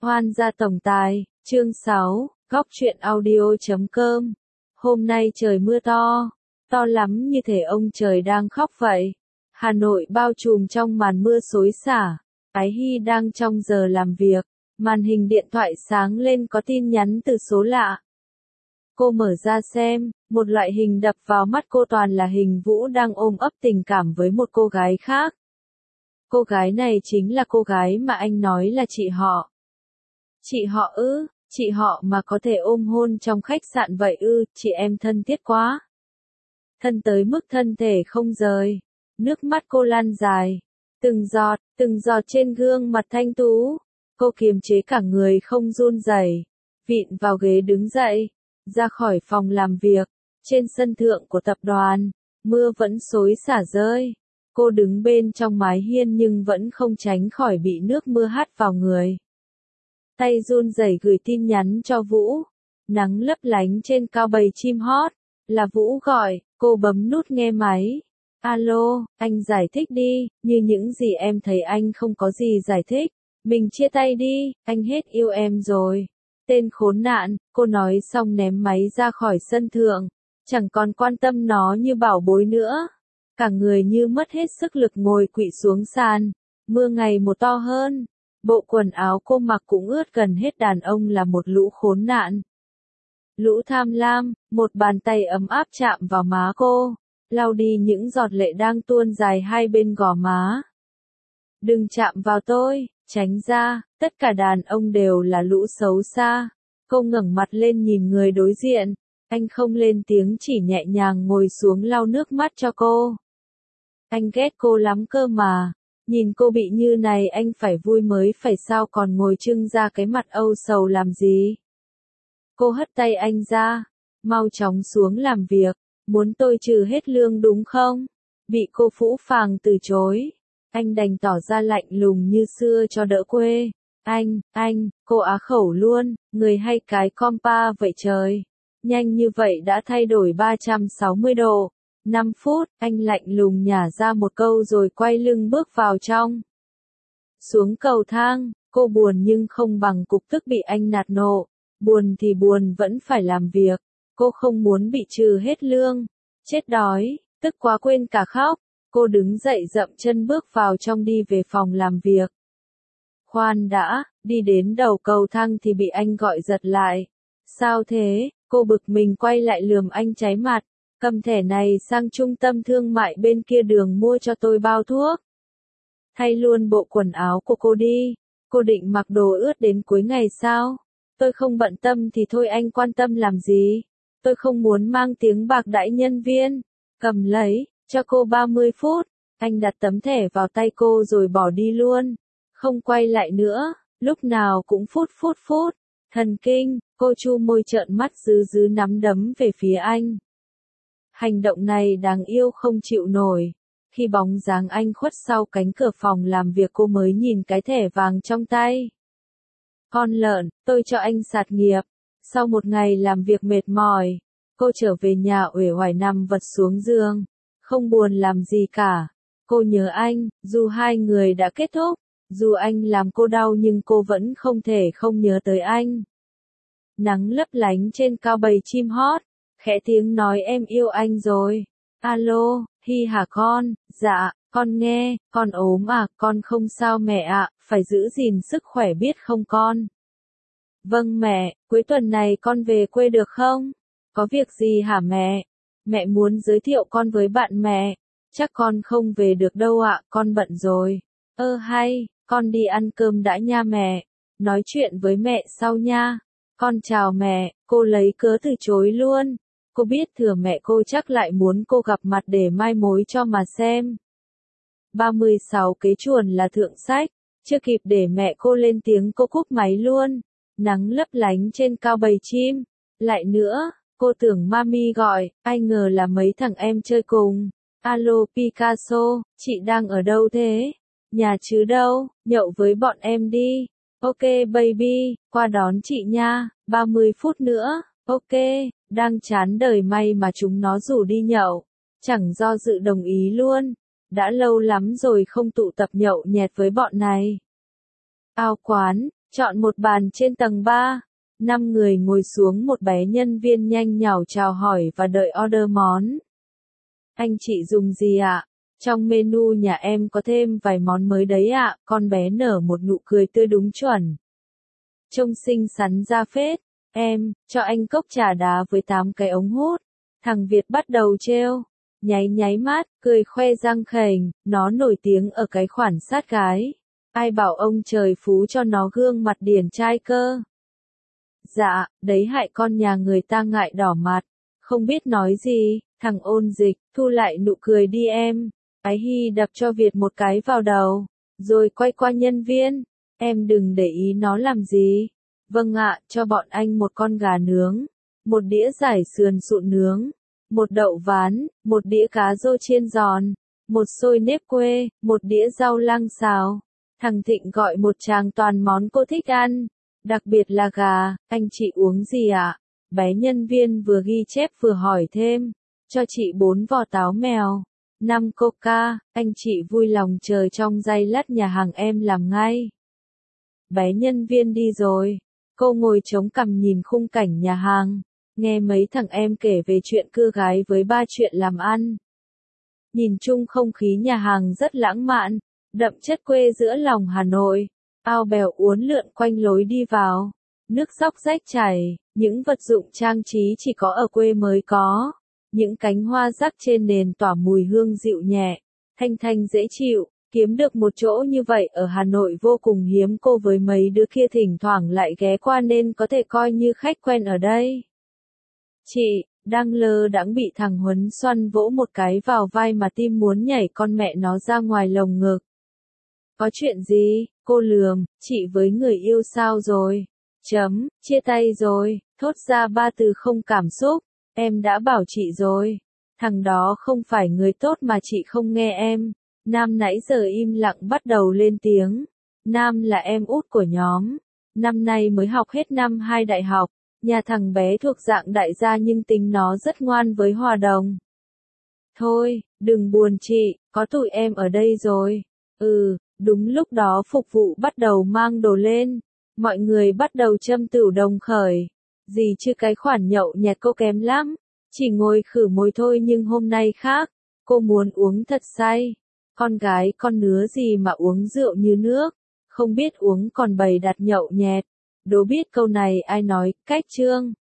Hoan gia tổng tài, chương 6, góc truyện audio.com. Hôm nay trời mưa to, to lắm như thể ông trời đang khóc vậy. Hà Nội bao trùm trong màn mưa xối xả. Ái Hy đang trong giờ làm việc, màn hình điện thoại sáng lên có tin nhắn từ số lạ. Cô mở ra xem, một loại hình đập vào mắt cô toàn là hình Vũ đang ôm ấp tình cảm với một cô gái khác. Cô gái này chính là cô gái mà anh nói là chị họ. Chị họ ư, chị họ mà có thể ôm hôn trong khách sạn vậy ư, chị em thân thiết quá. Thân tới mức thân thể không rời, nước mắt cô lan dài, từng giọt trên gương mặt thanh tú. Cô kiềm chế cả người không run rẩy, vịn vào ghế đứng dậy, ra khỏi phòng làm việc. Trên sân thượng của tập đoàn, mưa vẫn xối xả rơi. Cô đứng bên trong mái hiên nhưng vẫn không tránh khỏi bị nước mưa hắt vào người. Tay run rẩy gửi tin nhắn cho Vũ. Nắng lấp lánh trên cao bầy chim hót. Là Vũ gọi, cô bấm nút nghe máy. Alo, anh giải thích đi, như những gì em thấy anh không có gì giải thích. Mình chia tay đi, anh hết yêu em rồi. Tên khốn nạn, cô nói xong ném máy ra khỏi sân thượng. Chẳng còn quan tâm nó như bảo bối nữa. Cả người như mất hết sức lực ngồi quỵ xuống sàn. Mưa ngày một to hơn. Bộ quần áo cô mặc cũng ướt gần hết. Đàn ông là một lũ khốn nạn. Lũ tham lam. Một bàn tay ấm áp chạm vào má cô, lau đi những giọt lệ đang tuôn dài hai bên gò má. Đừng chạm vào tôi, tránh ra, tất cả đàn ông đều là lũ xấu xa. Cô ngẩng mặt lên nhìn người đối diện. Anh không lên tiếng, chỉ nhẹ nhàng ngồi xuống lau nước mắt cho cô. Anh ghét cô lắm cơ mà. Nhìn cô bị như này anh phải vui mới phải, sao còn ngồi trưng ra cái mặt âu sầu làm gì? Cô hất tay anh ra. Mau chóng xuống làm việc. Muốn tôi trừ hết lương đúng không? Bị cô phũ phàng từ chối. Anh đành tỏ ra lạnh lùng như xưa cho đỡ quê. Anh, cô á khẩu luôn, người hay cái compa vậy trời. Nhanh như vậy đã thay đổi 360 độ. 5 phút, anh lạnh lùng nhả ra một câu rồi quay lưng bước vào trong. Xuống cầu thang, cô buồn nhưng không bằng cục tức bị anh nạt nộ. Buồn thì buồn, vẫn phải làm việc. Cô không muốn bị trừ hết lương. Chết đói, tức quá quên cả khóc. Cô đứng dậy dậm chân bước vào trong đi về phòng làm việc. Khoan đã, đi đến đầu cầu thang thì bị anh gọi giật lại. Sao thế? Cô bực mình quay lại lườm anh cháy mặt. Cầm thẻ này sang trung tâm thương mại bên kia đường mua cho tôi bao thuốc. Thay luôn bộ quần áo của cô đi. Cô định mặc đồ ướt đến cuối ngày sao? Tôi không bận tâm thì thôi, anh quan tâm làm gì? Tôi không muốn mang tiếng bạc đãi nhân viên. Cầm lấy, cho cô 30 phút. Anh đặt tấm thẻ vào tay cô rồi bỏ đi luôn. Không quay lại nữa, lúc nào cũng phút. Thần kinh, cô chu môi trợn mắt dứ nắm đấm về phía anh. Hành động này đáng yêu không chịu nổi. Khi bóng dáng anh khuất sau cánh cửa phòng làm việc cô mới nhìn cái thẻ vàng trong tay. Con lợn, tôi cho anh sạt nghiệp. Sau một ngày làm việc mệt mỏi, cô trở về nhà uể oải nằm vật xuống giường. Không buồn làm gì cả. Cô nhớ anh, dù hai người đã kết thúc, dù anh làm cô đau nhưng cô vẫn không thể không nhớ tới anh. Nắng lấp lánh trên cao bầy chim hót, khẽ tiếng nói em yêu anh rồi. Alo, Hy hả con? Dạ, con nghe, con ốm à, con không sao mẹ ạ, phải giữ gìn sức khỏe biết không con? Vâng mẹ, cuối tuần này con về quê được không? Có việc gì hả mẹ? Mẹ muốn giới thiệu con với bạn mẹ. Chắc con không về được đâu ạ, con bận rồi. Hay, con đi ăn cơm đã nha mẹ. Nói chuyện với mẹ sau nha. Con chào mẹ, cô lấy cớ từ chối luôn. Cô biết thừa mẹ cô chắc lại muốn cô gặp mặt để mai mối cho mà xem. 36 kế chuồn là thượng sách. Chưa kịp để mẹ cô lên tiếng cô cúp máy luôn. Nắng lấp lánh trên cao bầy chim. Lại nữa, cô tưởng mami gọi, ai ngờ là mấy thằng em chơi cùng. Alo Picasso, chị đang ở đâu thế? Nhà chứ đâu, nhậu với bọn em đi. Ok baby, qua đón chị nha, 30 phút nữa. Ok, đang chán đời may mà chúng nó rủ đi nhậu. Chẳng do dự đồng ý luôn. Đã lâu lắm rồi không tụ tập nhậu nhẹt với bọn này. Ao quán, Chọn một bàn trên tầng 3. 5 người ngồi xuống, một bé nhân viên nhanh nhảu chào hỏi và đợi order món. Anh chị dùng gì ạ? Trong menu nhà em có thêm vài món mới đấy ạ. Con bé nở một nụ cười tươi đúng chuẩn. Trông xinh xắn ra phết. Em, cho anh cốc trà đá với 8 cái ống hút. Thằng Việt bắt đầu trêu. Nháy mắt, cười khoe răng khểnh, nó nổi tiếng ở cái khoản sát gái. Ai bảo ông trời phú cho nó gương mặt điển trai cơ. Dạ, đấy hại con nhà người ta ngại đỏ mặt. Không biết nói gì, thằng ôn dịch, thu lại nụ cười đi em. Ái Hy đập cho Việt một cái vào đầu, rồi quay qua nhân viên. Em đừng để ý nó làm gì. Vâng ạ, cho bọn anh một con gà nướng, một đĩa giải sườn sụn nướng, một đậu ván, một đĩa cá rô chiên giòn, một xôi nếp quê, một đĩa rau lang xào. Thằng Thịnh gọi một tràng toàn món cô thích ăn, đặc biệt là gà. Anh chị uống gì ạ? Bé nhân viên vừa ghi chép vừa hỏi thêm. Cho chị 4 vỏ táo mèo, 5 coca. Anh chị vui lòng chờ trong giây lát, nhà hàng em làm ngay. Bé nhân viên đi rồi. Cô ngồi chống cằm nhìn khung cảnh nhà hàng, nghe mấy thằng em kể về chuyện cưa gái với 3 chuyện làm ăn. Nhìn chung không khí nhà hàng rất lãng mạn, đậm chất quê giữa lòng Hà Nội. Ao bèo uốn lượn quanh lối đi vào, nước dốc rách chảy, những vật dụng trang trí chỉ có ở quê mới có. Những cánh hoa rắc trên nền tỏa mùi hương dịu nhẹ, thanh thanh dễ chịu. Kiếm được một chỗ như vậy ở Hà Nội vô cùng hiếm, cô với mấy đứa kia thỉnh thoảng lại ghé qua nên có thể coi như khách quen ở đây. Chị, đang lơ đãng bị thằng Huấn xoăn vỗ một cái vào vai mà tim muốn nhảy con mẹ nó ra ngoài lồng ngực. Có chuyện gì? Cô lườm, chị với người yêu sao rồi? Chia tay rồi, thốt ra 3 từ không cảm xúc. Em đã bảo chị rồi. Thằng đó không phải người tốt mà chị không nghe em. Nam nãy giờ im lặng bắt đầu lên tiếng. Nam là em út của nhóm. Năm nay mới học hết năm 2 đại học. Nhà thằng bé thuộc dạng đại gia nhưng tính nó rất ngoan với hòa đồng. Thôi, đừng buồn chị, có tụi em ở đây rồi. Đúng lúc đó phục vụ bắt đầu mang đồ lên. Mọi người bắt đầu châm tửu đồng khởi. Gì chứ cái khoản nhậu nhẹt cô kém lắm. Chỉ ngồi khử môi thôi nhưng hôm nay khác. Cô muốn uống thật say. Con gái con nứa gì mà uống rượu như nước. Không biết uống còn bày đặt nhậu nhẹt. Đố biết câu này ai nói, Cách Trương.